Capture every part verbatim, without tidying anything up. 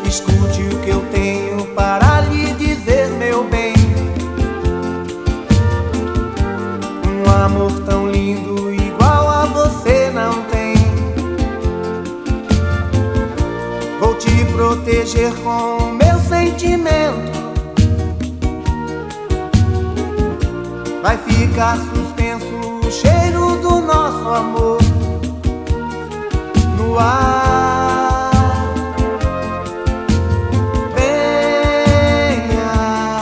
escute o que eu tenho para lhe dizer, meu bem. Um amor tão lindo igual a você não tem. Vou te proteger com meu sentimento. Vai ficar suspenso o cheiro do nosso amor no ar. Venha,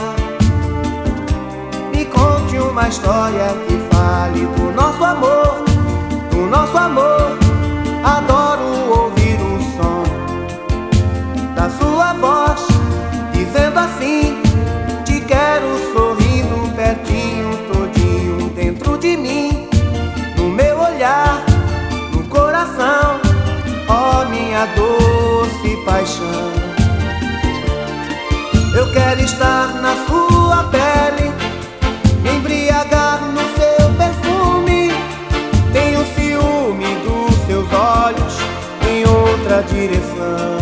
me conte uma história que fale do nosso amor, do nosso amor. Adoro ouvir o som da sua voz, dizendo assim: te quero sorrindo pertinho, todinho dentro de mim, no meu olhar, no coração, ó minha doce paixão. Eu quero estar na sua pele, me embriagar no seu perfume. Tenho ciúme dos seus olhos em outra direção,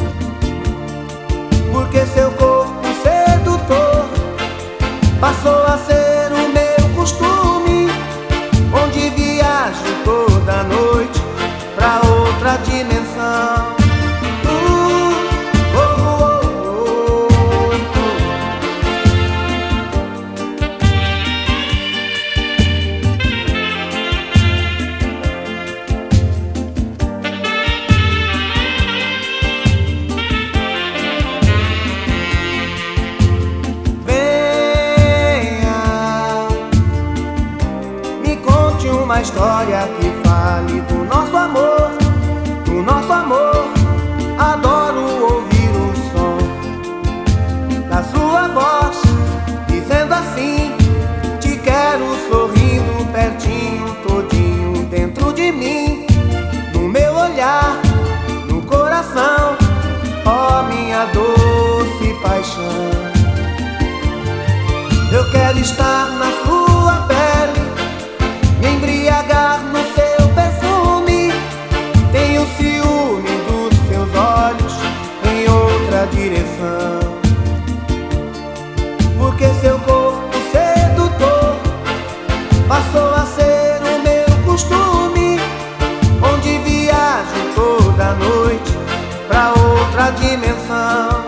porque seu corpo sedutor passou a ser o meu costume, onde viajo toda noite pra outra dimensão. Uh, oh, oh, oh, oh. Uma história que fale do nosso amor, do nosso amor. Adoro ouvir o som da sua voz, dizendo assim: te quero sorrindo pertinho, todinho dentro de mim, no meu olhar, no coração, ó minha doce paixão. Eu quero estar na sua pele, me embriagar no seu perfume. Tenho ciúme dos seus olhos em outra direção, porque seu corpo sedutor passou a ser o meu costume, onde viajo toda noite pra outra dimensão.